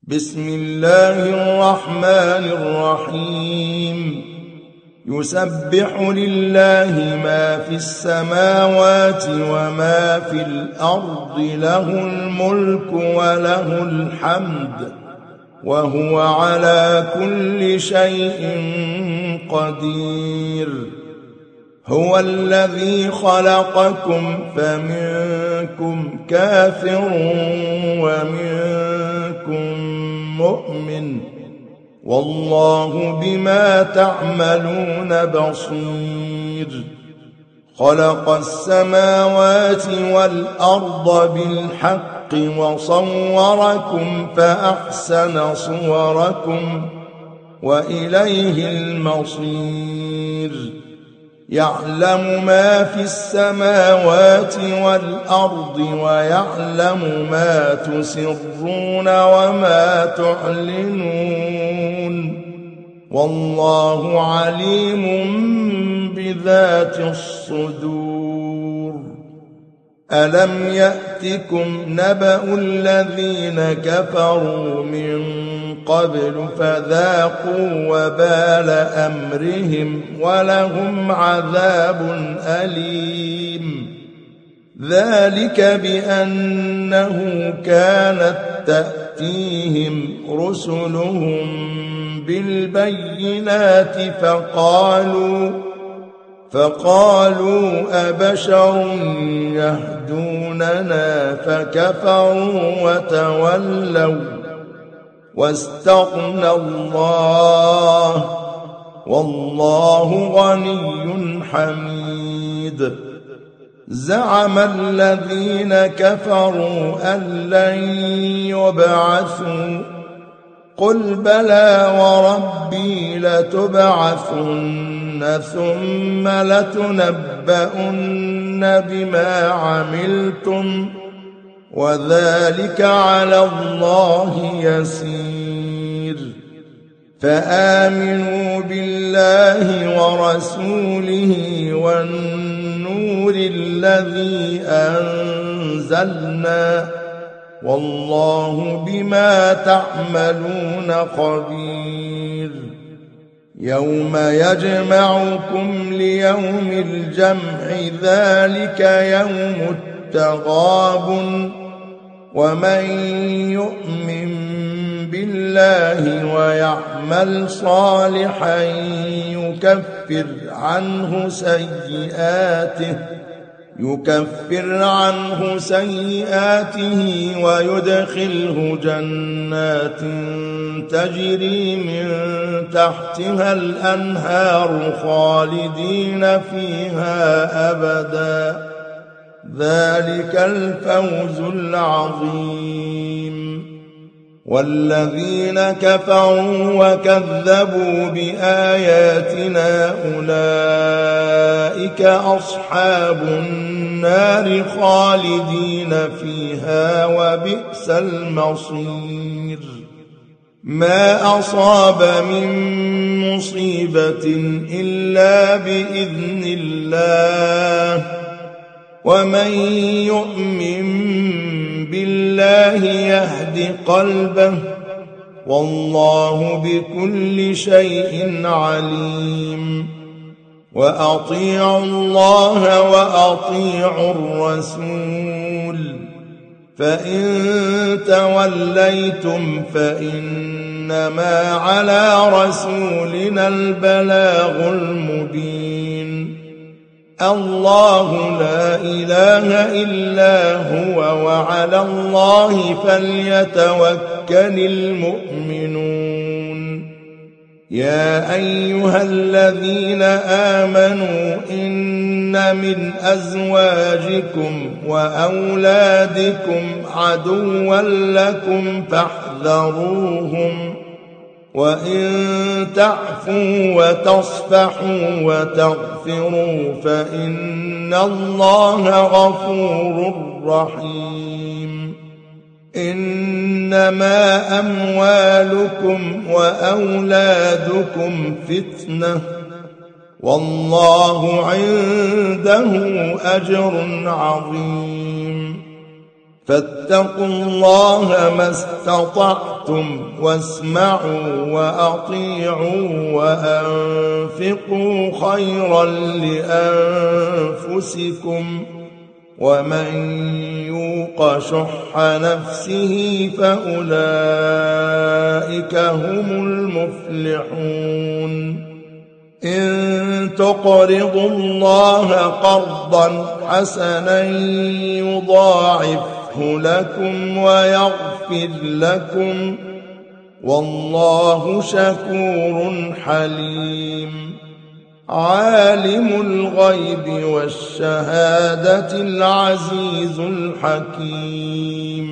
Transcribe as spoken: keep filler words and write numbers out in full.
بسم الله الرحمن الرحيم يسبح لله ما في السماوات وما في الأرض له الملك وله الحمد وهو على كل شيء قدير هو الذي خلقكم فمنكم كافر ومنكم مؤمن والله بما تعملون بصير خلق السماوات والأرض بالحق وصوركم فأحسن صوركم وإليه المصير يعلم ما في السماوات والأرض ويعلم ما تسرون وما تعلنون والله عليم بذات الصدور ألم يأتكم نبأ الذين كفروا من قبل فذاقوا وبال أمرهم ولهم عذاب أليم ذلك بأنه كانت تأتيهم رسلهم بالبينات فقالوا فقالوا أبشر يهدوننا فكفروا وتولوا واستغنى الله والله غني حميد زعم الذين كفروا أن لن يبعثوا قل بلى وربي لتبعثن ثم لتنبؤن بما عملتم وذلك على الله يسير فآمنوا بالله ورسوله والنور الذي أنزلنا والله بما تعملون خبير يوم يجمعكم ليوم الجمع ذلك يوم التغابن ومن يؤمن بالله ويعمل صالحا يكفر عنه سيئاته يكفر عنه سيئاته ويدخله جنات تجري من تحتها الأنهار خالدين فيها أبدا ذلك الفوز العظيم والذين كفروا وكذبوا بآياتنا أولئك أصحاب النار خالدين فيها وبئس المصير ما أصاب من مصيبة إلا بإذن الله ومن يؤمن بالله يهد قلبه والله بكل شيء عليم وأطيعوا الله وأطيعوا الرسول فإن توليتم فإنما على رسولنا البلاغ المبين الله لا إله إلا هو وعلى الله فليتوكل المؤمنون يا أيها الذين آمنوا إن من أزواجكم وأولادكم عدوا لكم فاحذروهم وإن تعفوا وتصفحوا وتغفروا فإن الله غفور رحيم إنما أموالكم وأولادكم فتنة والله عنده أجر عظيم فاتقوا الله ما استطعتم أشركتم واسمعوا وأطيعوا وأنفقوا خيرا لأنفسكم ومن يوق شح نفسه فأولئك هم المفلحون إن تقرضوا الله قرضا حسنا يضاعفه لكم ويغفر لكم والله شكور حليم عالم الغيب والشهادة العزيز الحكيم